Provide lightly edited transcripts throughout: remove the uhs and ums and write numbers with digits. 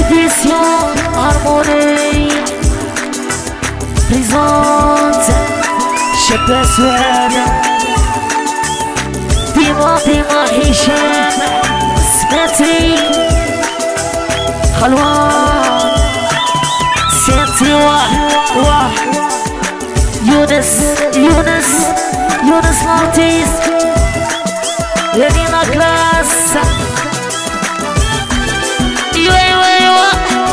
édition Harmonie présente chez Pesweb. ديما هشام سمعتي خلوان سنتي واه يونس الارتيست لينا كلاس ايوا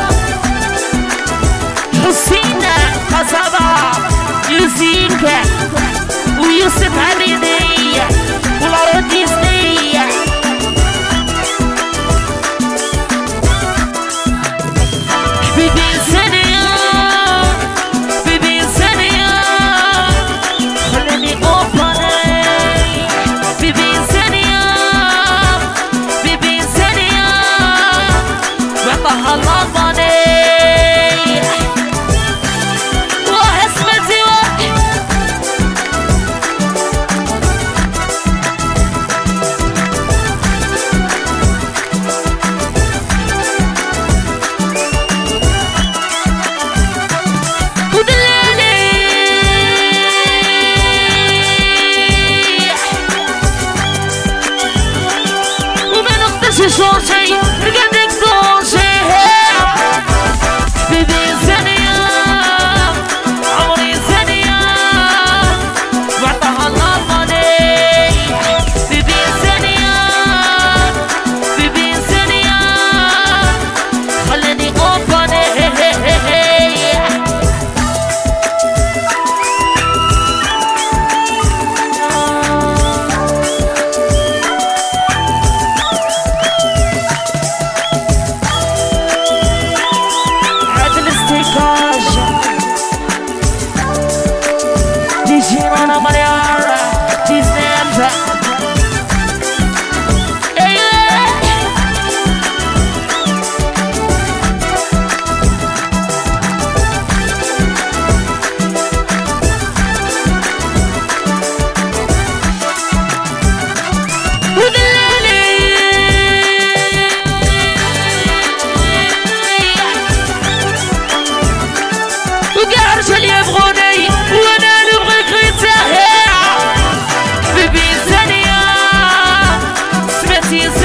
حسين قصبة يوسف ويوسف حميدي والارتيستي شوشي رقدك دوشي بيبي ثانية عمري ثانية وعطاها الله ماني بيبي ثانية خليني اوباني Girona Mariana, Disney'e وقارش اللي يبغوني وانا بيبي ثانية سمعتي